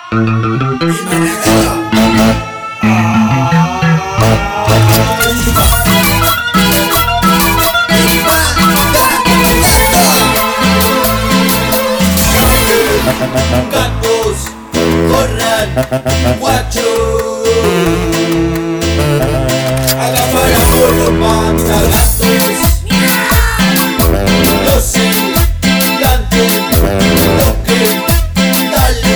Gatos, corran, guacho. Agaparamos los matagatos. Los gigantes, toque, dale.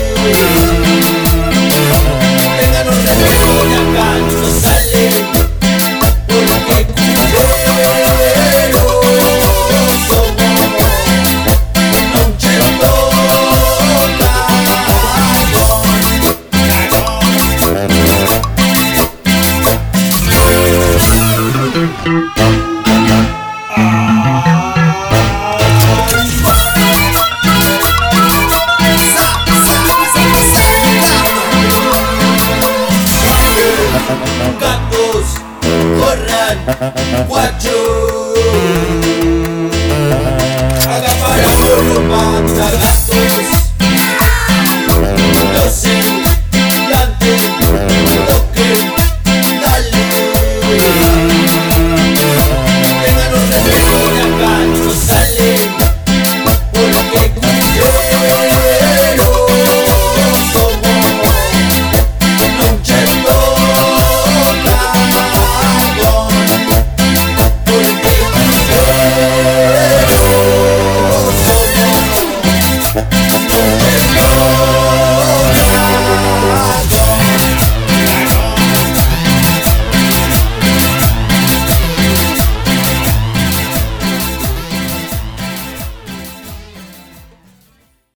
Tengan un respeto y acá no sale. Porque culeros somos. Gatos, corran, guacho. Agaparamos los matagatos. Los gigantes, toque, dale. Tengan un respeto y acá no sale. Porque culeros somos. Porque culeros somos.